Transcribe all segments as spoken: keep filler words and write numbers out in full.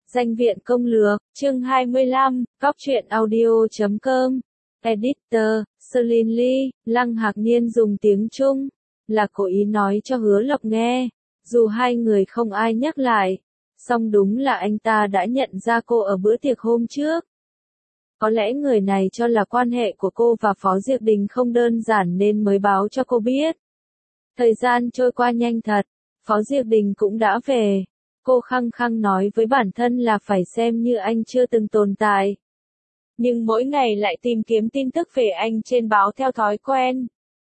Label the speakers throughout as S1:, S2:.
S1: Danh viện công lược, chương hai mươi lăm, Cóc truyện audio chấm com. Editor, Selin Lee, Lăng Hạc Niên dùng tiếng Trung, là cố ý nói cho Hứa Lộc nghe, dù hai người không ai nhắc lại, song đúng là anh ta đã nhận ra cô ở bữa tiệc hôm trước. Có lẽ người này cho là quan hệ của cô và Phó Diệp Đình không đơn giản nên mới báo cho cô biết. Thời gian trôi qua nhanh thật, Phó Diệp Đình cũng đã về. Cô khăng khăng nói với bản thân là phải xem như anh chưa từng tồn tại. Nhưng mỗi ngày lại tìm kiếm tin tức về anh trên báo theo thói quen.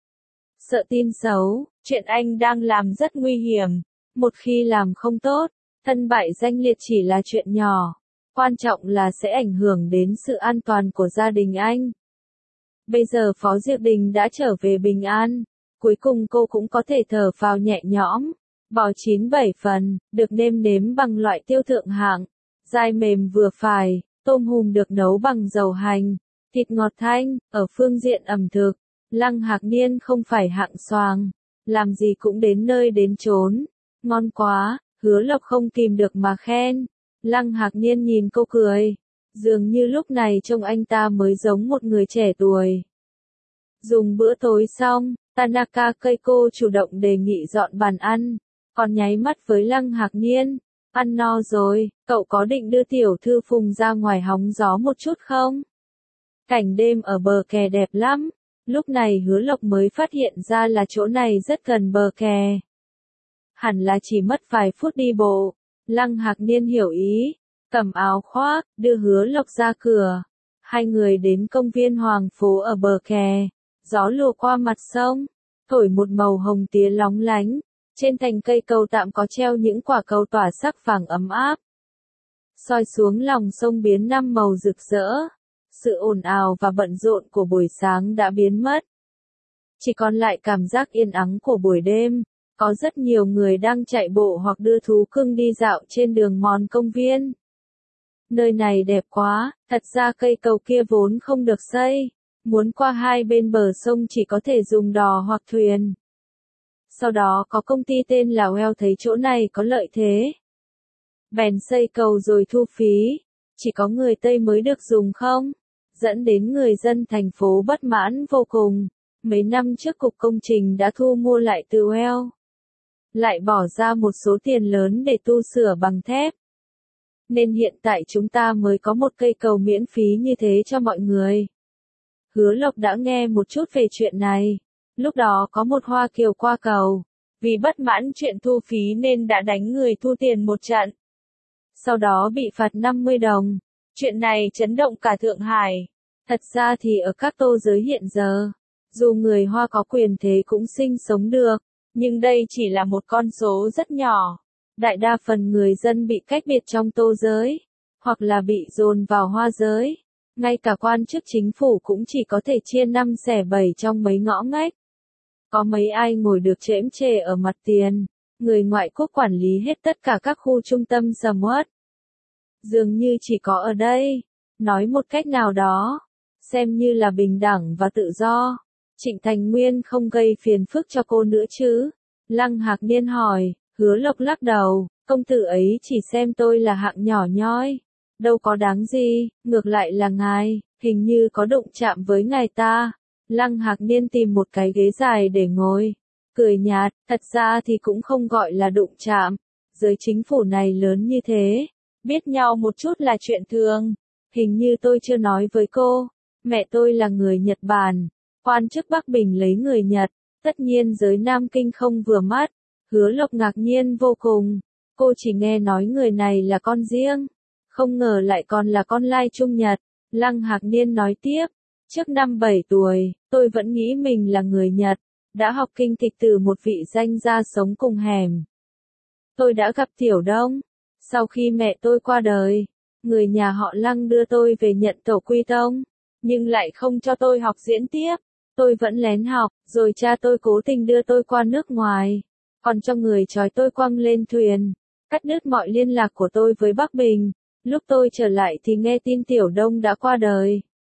S1: Sợ tin xấu, chuyện anh đang làm rất nguy hiểm. Một khi làm không tốt, thân bại danh liệt chỉ là chuyện nhỏ. Quan trọng là sẽ ảnh hưởng đến sự an toàn của gia đình anh. Bây giờ Phó Diệp Đình đã trở về bình an. Cuối cùng cô cũng có thể thở phào nhẹ nhõm. Bò chín bảy phần, được nêm nếm bằng loại tiêu thượng hạng, dai mềm vừa phải, tôm hùm được nấu bằng dầu hành, thịt ngọt thanh. Ở phương diện ẩm thực, Lăng Hạc Niên không phải hạng xoàng, làm gì cũng đến nơi đến chốn. Ngon quá, Hứa Lộc không kìm được mà khen. Lăng Hạc Niên nhìn cô cười, dường như lúc này trông anh ta mới giống một người trẻ tuổi. Dùng bữa tối xong, Tanaka Keiko chủ động đề nghị dọn bàn ăn. Còn nháy mắt với Lăng Hạc Niên, ăn no rồi, cậu có định đưa tiểu thư Phùng ra ngoài hóng gió một chút không? Cảnh đêm ở bờ kè đẹp lắm, lúc này Hứa Lộc mới phát hiện ra là chỗ này rất gần bờ kè. Hẳn là chỉ mất vài phút đi bộ. Lăng Hạc Niên hiểu ý, cầm áo khoác, đưa Hứa Lộc ra cửa. Hai người đến công viên Hoàng Phố ở bờ kè, gió lùa qua mặt sông, thổi một màu hồng tía lóng lánh. Trên thành cây cầu tạm có treo những quả cầu tỏa sắc vàng ấm áp. Soi xuống lòng sông biến năm màu rực rỡ. Sự ồn ào và bận rộn của buổi sáng đã biến mất. Chỉ còn lại cảm giác yên ắng của buổi đêm. Có rất nhiều người đang chạy bộ hoặc đưa thú cưng đi dạo trên đường mòn công viên. Nơi này đẹp quá, thật ra cây cầu kia vốn không được xây. Muốn qua hai bên bờ sông chỉ có thể dùng đò hoặc thuyền. Sau đó có công ty tên là Well thấy chỗ này có lợi thế. Bèn xây cầu rồi thu phí, chỉ có người Tây mới được dùng không? Dẫn đến người dân thành phố bất mãn vô cùng. Mấy năm trước cục công trình đã thu mua lại từ Well. Lại bỏ ra một số tiền lớn để tu sửa bằng thép. Nên hiện tại chúng ta mới có một cây cầu miễn phí như thế cho mọi người. Hứa Lộc đã nghe một chút về chuyện này. Lúc đó có một Hoa Kiều qua cầu, vì bất mãn chuyện thu phí nên đã đánh người thu tiền một trận. Sau đó bị phạt năm mươi đồng. Chuyện này chấn động cả Thượng Hải. Thật ra thì ở các tô giới hiện giờ, dù người Hoa có quyền thế cũng sinh sống được, nhưng đây chỉ là một con số rất nhỏ. Đại đa phần người dân bị cách biệt trong tô giới, hoặc là bị dồn vào Hoa giới. Ngay cả quan chức chính phủ cũng chỉ có thể chia năm xẻ bảy trong mấy ngõ ngách. Có mấy ai ngồi được chễm chề ở mặt tiền, người ngoại quốc quản lý hết tất cả các khu trung tâm sầm uất. Dường như chỉ có ở đây, nói một cách nào đó, xem như là bình đẳng và tự do. Trịnh Thành Nguyên không gây phiền phức cho cô nữa chứ? Lăng Hạc Niên hỏi. Hứa Lộc lắc đầu, công tử ấy chỉ xem tôi là hạng nhỏ nhoi. Đâu có đáng gì, ngược lại là ngài, hình như có đụng chạm với ngài ta. Lăng Hạc Niên tìm một cái ghế dài để ngồi, cười nhạt, thật ra thì cũng không gọi là đụng chạm. Giới chính phủ này lớn như thế, biết nhau một chút là chuyện thường. Hình như tôi chưa nói với cô, mẹ tôi là người Nhật Bản, quan chức Bắc Bình lấy người Nhật, tất nhiên giới Nam Kinh không vừa mắt. Hứa Lộc ngạc nhiên vô cùng, cô chỉ nghe nói người này là con riêng, không ngờ lại còn là con lai Trung Nhật. Lăng Hạc Niên nói tiếp, trước năm bảy tuổi, tôi vẫn nghĩ mình là người Nhật, đã học kinh kịch từ một vị danh gia sống cùng hẻm. Tôi đã gặp Tiểu Đông, sau khi mẹ tôi qua đời, người nhà họ Lăng đưa tôi về nhận tổ quy tông, nhưng lại không cho tôi học diễn tiếp, tôi vẫn lén học, rồi cha tôi cố tình đưa tôi qua nước ngoài, còn cho người trói tôi quăng lên thuyền, cắt đứt mọi liên lạc của tôi với Bắc Bình. Lúc tôi trở lại thì nghe tin Tiểu Đông đã qua đời.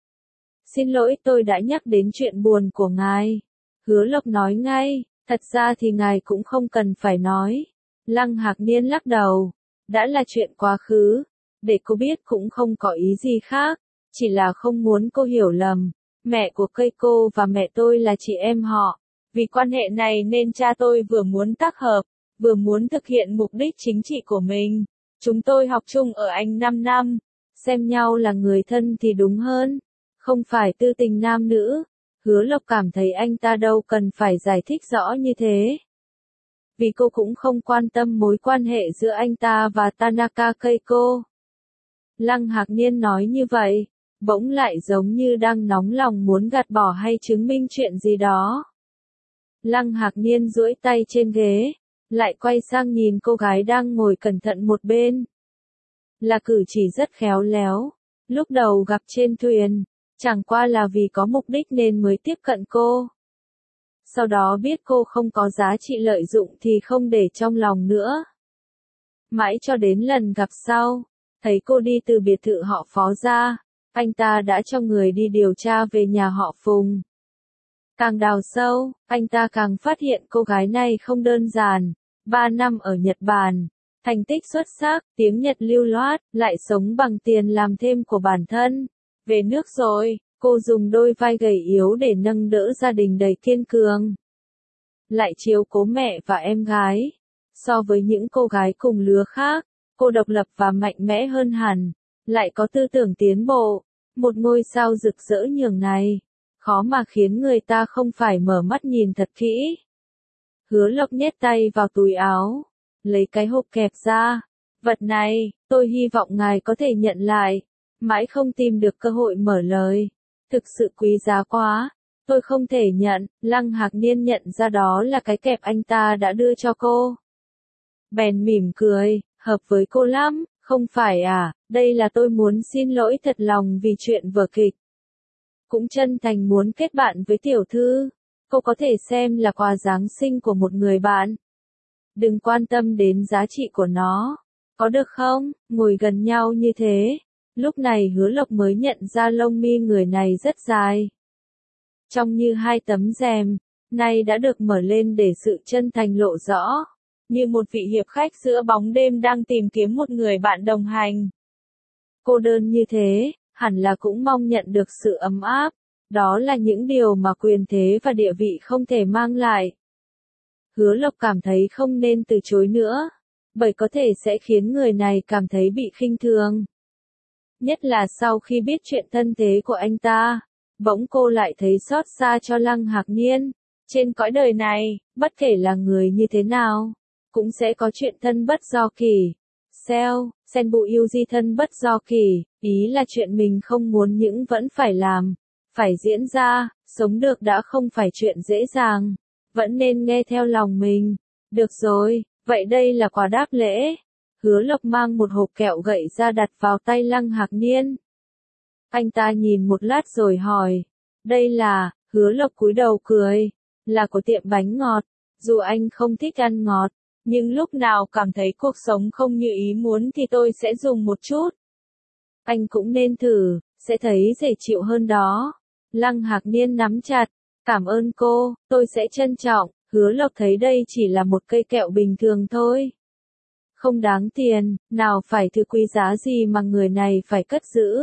S1: Xin lỗi, tôi đã nhắc đến chuyện buồn của ngài. Hứa Lộc nói ngay, thật ra thì ngài cũng không cần phải nói. Lăng Hạc Niên lắc đầu, đã là chuyện quá khứ, để cô biết cũng không có ý gì khác, chỉ là không muốn cô hiểu lầm. Mẹ của Keiko và mẹ tôi là chị em họ. Vì quan hệ này nên cha tôi vừa muốn tác hợp, vừa muốn thực hiện mục đích chính trị của mình. Chúng tôi học chung ở Anh năm năm, xem nhau là người thân thì đúng hơn, không phải tư tình nam nữ. Hứa Lộc cảm thấy anh ta đâu cần phải giải thích rõ như thế. Vì cô cũng không quan tâm mối quan hệ giữa anh ta và Tanaka Keiko. Lăng Hạc Niên nói như vậy, bỗng lại giống như đang nóng lòng muốn gạt bỏ hay chứng minh chuyện gì đó. Lăng Hạc Niên duỗi tay trên ghế, lại quay sang nhìn cô gái đang ngồi cẩn thận một bên. Là cử chỉ rất khéo léo, lúc đầu gặp trên thuyền, chẳng qua là vì có mục đích nên mới tiếp cận cô. Sau đó biết cô không có giá trị lợi dụng thì không để trong lòng nữa. Mãi cho đến lần gặp sau, thấy cô đi từ biệt thự họ Phó ra, anh ta đã cho người đi điều tra về nhà họ Phùng. Càng đào sâu, anh ta càng phát hiện cô gái này không đơn giản. Ba năm ở Nhật Bản, thành tích xuất sắc, tiếng Nhật lưu loát, lại sống bằng tiền làm thêm của bản thân. Về nước rồi, cô dùng đôi vai gầy yếu để nâng đỡ gia đình đầy kiên cường. Lại chiếu cố mẹ và em gái. So với những cô gái cùng lứa khác, cô độc lập và mạnh mẽ hơn hẳn, lại có tư tưởng tiến bộ. Một ngôi sao rực rỡ nhường này, khó mà khiến người ta không phải mở mắt nhìn thật kỹ. Hứa Lộc nhét tay vào túi áo, lấy cái hộp kẹp ra. Vật này, tôi hy vọng ngài có thể nhận lại. Mãi không tìm được cơ hội mở lời. Thực sự quý giá quá. Tôi không thể nhận. Lăng Hạc Niên nhận ra đó là cái kẹp anh ta đã đưa cho cô. Bèn mỉm cười, hợp với cô lắm, không phải à, đây là tôi muốn xin lỗi thật lòng vì chuyện vở kịch. Cũng chân thành muốn kết bạn với tiểu thư. Cô có thể xem là quà Giáng sinh của một người bạn. Đừng quan tâm đến giá trị của nó. Có được không? Ngồi gần nhau như thế. Lúc này Hứa Lộc mới nhận ra lông mi người này rất dài. Trông như hai tấm rèm, nay đã được mở lên để sự chân thành lộ rõ. Như một vị hiệp khách giữa bóng đêm đang tìm kiếm một người bạn đồng hành. Cô đơn như thế, hẳn là cũng mong nhận được sự ấm áp. Đó là những điều mà quyền thế và địa vị không thể mang lại. Hứa Lộc cảm thấy không nên từ chối nữa, bởi có thể sẽ khiến người này cảm thấy bị khinh thường. Nhất là sau khi biết chuyện thân thế của anh ta, bỗng cô lại thấy xót xa cho Lăng Hạc Niên. Trên cõi đời này, bất kể là người như thế nào, cũng sẽ có chuyện thân bất do kỳ. Seo, Senbu yêu di thân bất do kỳ, ý là chuyện mình không muốn những vẫn phải làm, phải diễn ra, sống được đã không phải chuyện dễ dàng, vẫn nên nghe theo lòng mình. Được rồi, vậy đây là quà đáp lễ. Hứa Lộc mang một hộp kẹo gậy ra đặt vào tay Lăng Hạc Niên. Anh ta nhìn một lát rồi hỏi, đây là, Hứa Lộc cúi đầu cười, là của tiệm bánh ngọt. Dù anh không thích ăn ngọt, nhưng lúc nào cảm thấy cuộc sống không như ý muốn thì tôi sẽ dùng một chút. Anh cũng nên thử, sẽ thấy dễ chịu hơn đó. Lăng Hạc Niên nắm chặt, cảm ơn cô, tôi sẽ trân trọng. Hứa Lộc thấy đây chỉ là một cây kẹo bình thường thôi. Không đáng tiền, nào phải thứ quý giá gì mà người này phải cất giữ.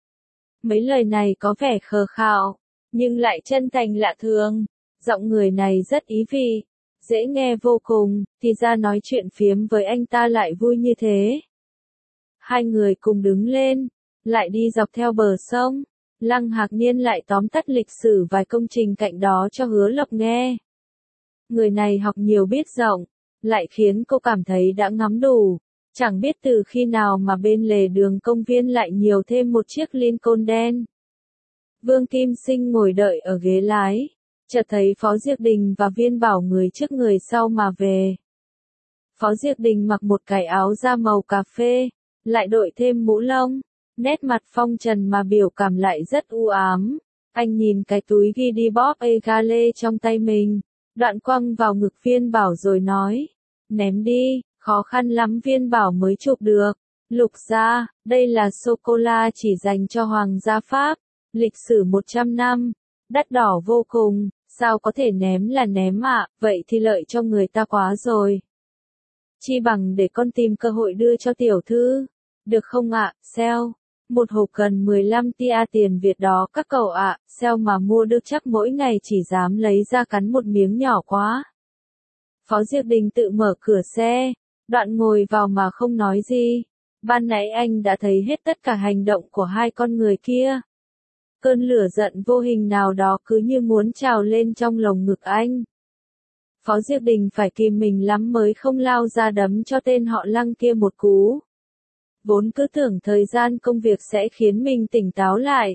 S1: Mấy lời này có vẻ khờ khạo, nhưng lại chân thành lạ thường. Giọng người này rất ý vị, dễ nghe vô cùng, thì ra nói chuyện phiếm với anh ta lại vui như thế. Hai người cùng đứng lên, lại đi dọc theo bờ sông. Lăng Hạc Niên lại tóm tắt lịch sử vài công trình cạnh đó cho Hứa Lộc nghe. Người này học nhiều biết rộng, lại khiến cô cảm thấy đã ngắm đủ. Chẳng biết từ khi nào mà bên lề đường công viên lại nhiều thêm một chiếc Lincoln đen. Vương Kim Sinh ngồi đợi ở ghế lái, chợt thấy Phó Diệc Đình và Viên Bảo người trước người sau mà về. Phó Diệc Đình mặc một cái áo da màu cà phê, lại đội thêm mũ lông, nét mặt phong trần mà biểu cảm lại rất u ám. Anh nhìn cái túi ghi đi bóp egale trong tay mình, đoạn quăng vào ngực Viên Bảo rồi nói, ném đi, khó khăn lắm Viên Bảo mới chụp được. Lục gia, đây là sô-cô-la chỉ dành cho Hoàng gia Pháp, lịch sử một trăm năm, đắt đỏ vô cùng, sao có thể ném là ném ạ, à? Vậy thì lợi cho người ta quá rồi. Chi bằng để con tìm cơ hội đưa cho tiểu thư. Được không ạ, sale? Một hộp cần mười lăm tia tiền Việt đó các cậu ạ, sale mà mua được chắc mỗi ngày chỉ dám lấy ra cắn một miếng nhỏ quá. Phó Diệp Đình tự mở cửa xe, Đoạn ngồi vào mà không nói gì. Ban nãy anh đã thấy hết tất cả hành động của hai con người kia. Cơn lửa giận vô hình nào đó cứ như muốn trào lên trong lồng ngực anh. Phó Diệp Đình phải kìm mình lắm mới không lao ra đấm cho tên họ Lăng kia một cú. Vốn cứ tưởng thời gian công việc sẽ khiến mình tỉnh táo lại.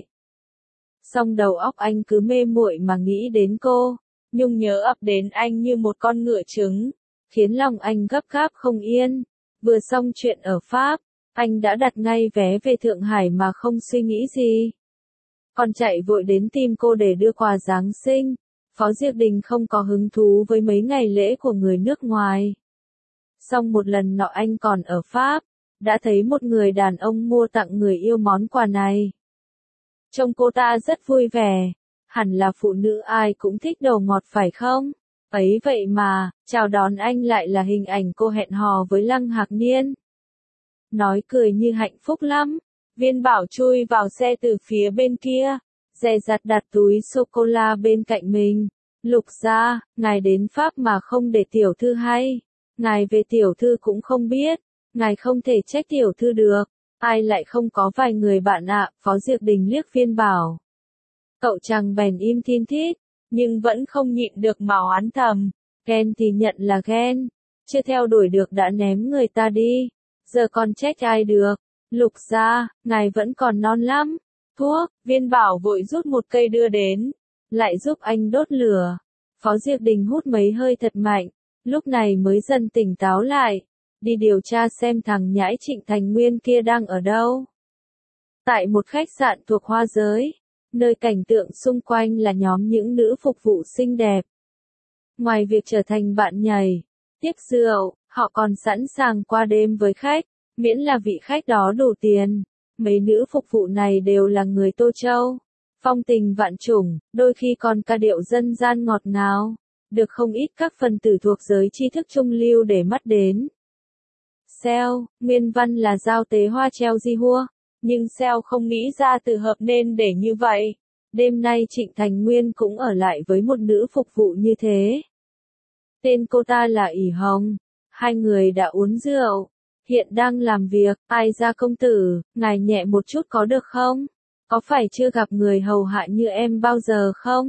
S1: Song đầu óc anh cứ mê muội mà nghĩ đến cô. Nhung nhớ ập đến anh như một con ngựa trứng, khiến lòng anh gấp gáp không yên. Vừa xong chuyện ở Pháp, anh đã đặt ngay vé về Thượng Hải mà không suy nghĩ gì. Còn chạy vội đến tìm cô để đưa quà Giáng sinh. Phó Diệp Đình không có hứng thú với mấy ngày lễ của người nước ngoài. Xong một lần nọ anh còn ở Pháp, đã thấy một người đàn ông mua tặng người yêu món quà này. Trông cô ta rất vui vẻ, hẳn là phụ nữ ai cũng thích đồ ngọt phải không? Ấy vậy mà, chào đón anh lại là hình ảnh cô hẹn hò với Lăng Hạc Niên. Nói cười như hạnh phúc lắm, Viên Bảo chui vào xe từ phía bên kia, dè dặt đặt túi sô-cô-la bên cạnh mình. Lục gia, ngài đến Pháp mà không để tiểu thư hay, ngài về tiểu thư cũng không biết, ngài không thể trách tiểu thư được, ai lại không có vài người bạn ạ. Phó Diệp Đình liếc Viên Bảo. Cậu chàng bèn im thin thít, nhưng vẫn không nhịn được mà oán thầm, ghen thì nhận là ghen, chưa theo đuổi được đã ném người ta đi, giờ còn trách ai được. Lục gia, ngài vẫn còn non lắm. Thuốc, Viên Bảo vội rút một cây đưa đến, lại giúp anh đốt lửa. Phó Diệp Đình hút mấy hơi thật mạnh, lúc này mới dần tỉnh táo lại, đi điều tra xem thằng nhãi Trịnh Thành Nguyên kia đang ở đâu. Tại một khách sạn thuộc Hoa Giới, nơi cảnh tượng xung quanh là nhóm những nữ phục vụ xinh đẹp. Ngoài việc trở thành bạn nhảy, tiếp rượu, họ còn sẵn sàng qua đêm với khách, miễn là vị khách đó đủ tiền. Mấy nữ phục vụ này đều là người Tô Châu, phong tình vạn chủng, đôi khi còn ca điệu dân gian ngọt ngào, được không ít các phần tử thuộc giới tri thức trung lưu để mắt đến. Seo, nguyên văn là giao tế hoa treo di hua, nhưng Seo không nghĩ ra từ hợp nên để như vậy. Đêm nay Trịnh Thành Nguyên cũng ở lại với một nữ phục vụ như thế. Tên cô ta là ỷ Hồng, hai người đã uống rượu. Hiện đang làm việc, ai ra công tử, ngài nhẹ một chút có được không? Có phải chưa gặp người hầu hạ như em bao giờ không?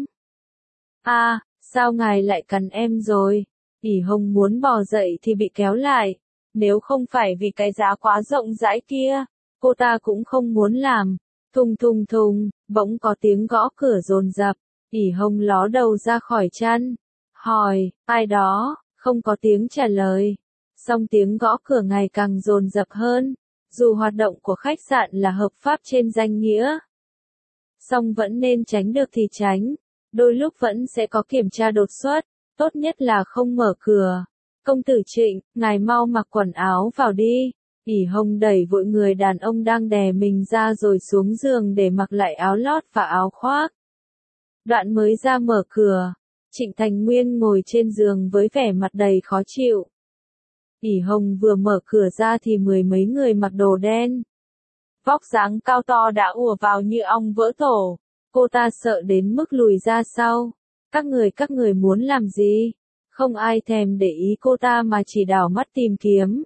S1: À, sao ngài lại cắn em rồi? ỷ Hồng muốn bò dậy thì bị kéo lại. Nếu không phải vì cái giá quá rộng rãi kia, cô ta cũng không muốn làm. Thùng thùng thùng, bỗng có tiếng gõ cửa dồn dập. ỷ Hồng ló đầu ra khỏi chăn, hỏi, ai đó? Không có tiếng trả lời. Song tiếng gõ cửa ngày càng dồn dập hơn, dù hoạt động của khách sạn là hợp pháp trên danh nghĩa. Song vẫn nên tránh được thì tránh, đôi lúc vẫn sẽ có kiểm tra đột xuất, tốt nhất là không mở cửa. Công tử Trịnh, ngài mau mặc quần áo vào đi. ỷ Hồng đẩy vội người đàn ông đang đè mình ra rồi xuống giường để mặc lại áo lót và áo khoác. Đoạn mới ra mở cửa, Trịnh Thành Nguyên ngồi trên giường với vẻ mặt đầy khó chịu. ỷ Hồng vừa mở cửa ra thì mười mấy người mặc đồ đen, vóc dáng cao to đã ùa vào như ong vỡ tổ. Cô ta sợ đến mức lùi ra sau. Các người các người muốn làm gì? Không ai thèm để ý cô ta mà chỉ đảo mắt tìm kiếm.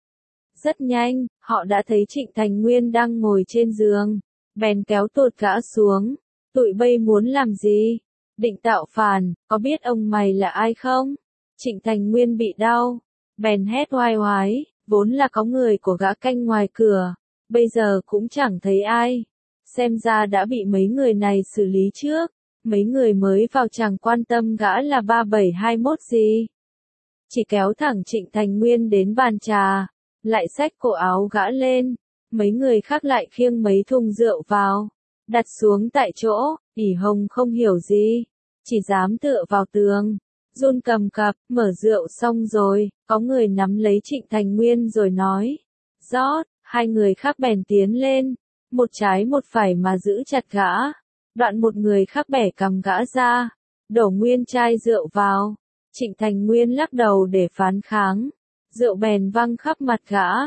S1: Rất nhanh, họ đã thấy Trịnh Thành Nguyên đang ngồi trên giường, bèn kéo tụt gã xuống. Tụi bay muốn làm gì? Định tạo phản, có biết ông mày là ai không? Trịnh Thành Nguyên bị đau, bèn hét oai oái, vốn là có người của gã canh ngoài cửa, bây giờ cũng chẳng thấy ai. Xem ra đã bị mấy người này xử lý trước, mấy người mới vào chẳng quan tâm gã là ba bảy hai mốt gì. Chỉ kéo thẳng Trịnh Thành Nguyên đến bàn trà, lại xách cổ áo gã lên, mấy người khác lại khiêng mấy thùng rượu vào, đặt xuống tại chỗ. ỷ Hồng không hiểu gì, chỉ dám tựa vào tường, run cầm cập. Mở rượu xong rồi, có người nắm lấy Trịnh Thành Nguyên rồi nói, rót. Hai người khác bèn tiến lên, một trái một phải mà giữ chặt gã. Đoạn một người khác bẻ cằm gã ra, đổ nguyên chai rượu vào. Trịnh Thành Nguyên lắc đầu để phản kháng, rượu bèn văng khắp mặt gã.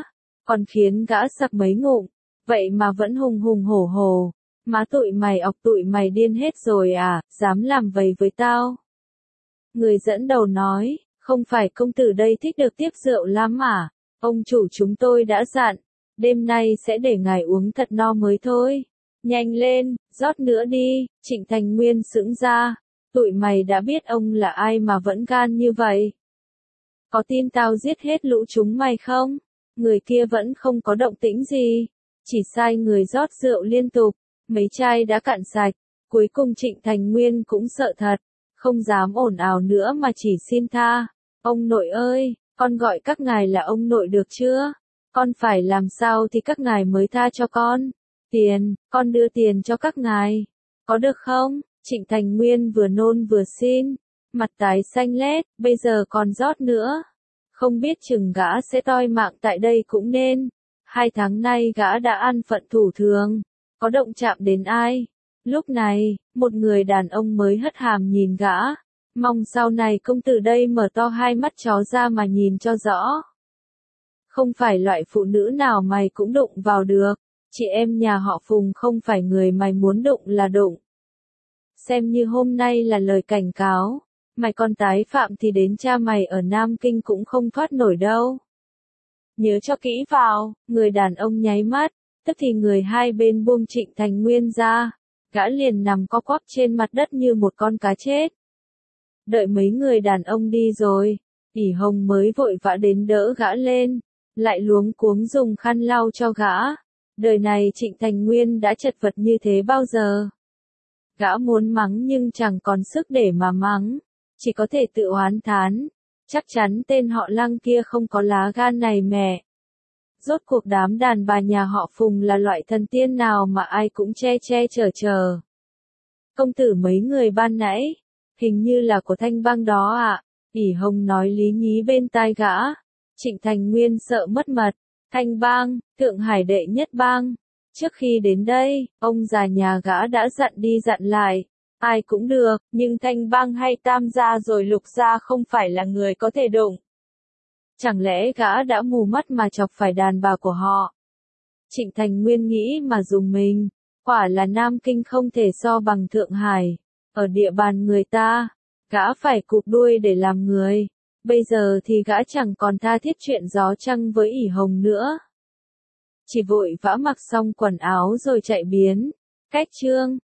S1: còn khiến gã sặc mấy ngụm, vậy mà vẫn hùng hùng hổ hổ. Má tụi mày ọc tụi mày điên hết rồi à, dám làm vầy với tao. Người dẫn đầu nói, không phải công tử đây thích được tiếp rượu lắm à, ông chủ chúng tôi đã dặn, đêm nay sẽ để ngài uống thật no mới thôi. Nhanh lên, rót nữa đi. Trịnh Thành Nguyên sững ra, tụi mày đã biết ông là ai mà vẫn gan như vậy. Có tin tao giết hết lũ chúng mày không? Người kia vẫn không có động tĩnh gì, chỉ sai người rót rượu liên tục, mấy chai đã cạn sạch, cuối cùng Trịnh Thành Nguyên cũng sợ thật, không dám ồn ào nữa mà chỉ xin tha. Ông nội ơi, con gọi các ngài là ông nội được chưa? Con phải làm sao thì các ngài mới tha cho con? Tiền, con đưa tiền cho các ngài. Có được không? Trịnh Thành Nguyên vừa nôn vừa xin, mặt tái xanh lét, bây giờ còn rót nữa. Không biết chừng gã sẽ toi mạng tại đây cũng nên. Hai tháng nay gã đã ăn phận thủ thường, có động chạm đến ai. Lúc này, một người đàn ông mới hất hàm nhìn gã, mong sau này công tử đây mở to hai mắt chó ra mà nhìn cho rõ. Không phải loại phụ nữ nào mày cũng đụng vào được, chị em nhà họ Phùng không phải người mày muốn đụng là đụng. Xem như hôm nay là lời cảnh cáo, mày còn tái phạm thì đến cha mày ở Nam Kinh cũng không thoát nổi đâu. Nhớ cho kỹ vào, người đàn ông nháy mắt, tức thì người hai bên buông Trịnh Thành Nguyên ra, gã liền nằm co quắp trên mặt đất như một con cá chết. Đợi mấy người đàn ông đi rồi, ỷ Hồng mới vội vã đến đỡ gã lên, lại luống cuống dùng khăn lau cho gã. Đời này Trịnh Thành Nguyên đã chật vật như thế bao giờ. Gã muốn mắng nhưng chẳng còn sức để mà mắng, chỉ có thể tự oán thán. Chắc chắn tên họ Lăng kia không có lá gan này mẹ. Rốt cuộc đám đàn bà nhà họ Phùng là loại thần tiên nào mà ai cũng che che chở chở. Công tử mấy người ban nãy, hình như là của Thanh Bang đó ạ. À? ỷ Hồng nói lý nhí bên tai gã. Trịnh Thành Nguyên sợ mất mật. Thanh Bang, Thượng Hải đệ nhất bang. Trước khi đến đây, ông già nhà gã đã dặn đi dặn lại. Ai cũng được, nhưng Thanh Bang hay Tam gia rồi Lục gia không phải là người có thể đụng. Chẳng lẽ gã đã mù mắt mà chọc phải đàn bà của họ? Trịnh Thành Nguyên nghĩ mà dùng mình, quả là Nam Kinh không thể so bằng Thượng Hải. Ở địa bàn người ta, gã phải cụp đuôi để làm người. Bây giờ thì gã chẳng còn tha thiết chuyện gió trăng với ỷ Hồng nữa. Chỉ vội vã mặc xong quần áo rồi chạy biến. Cách chương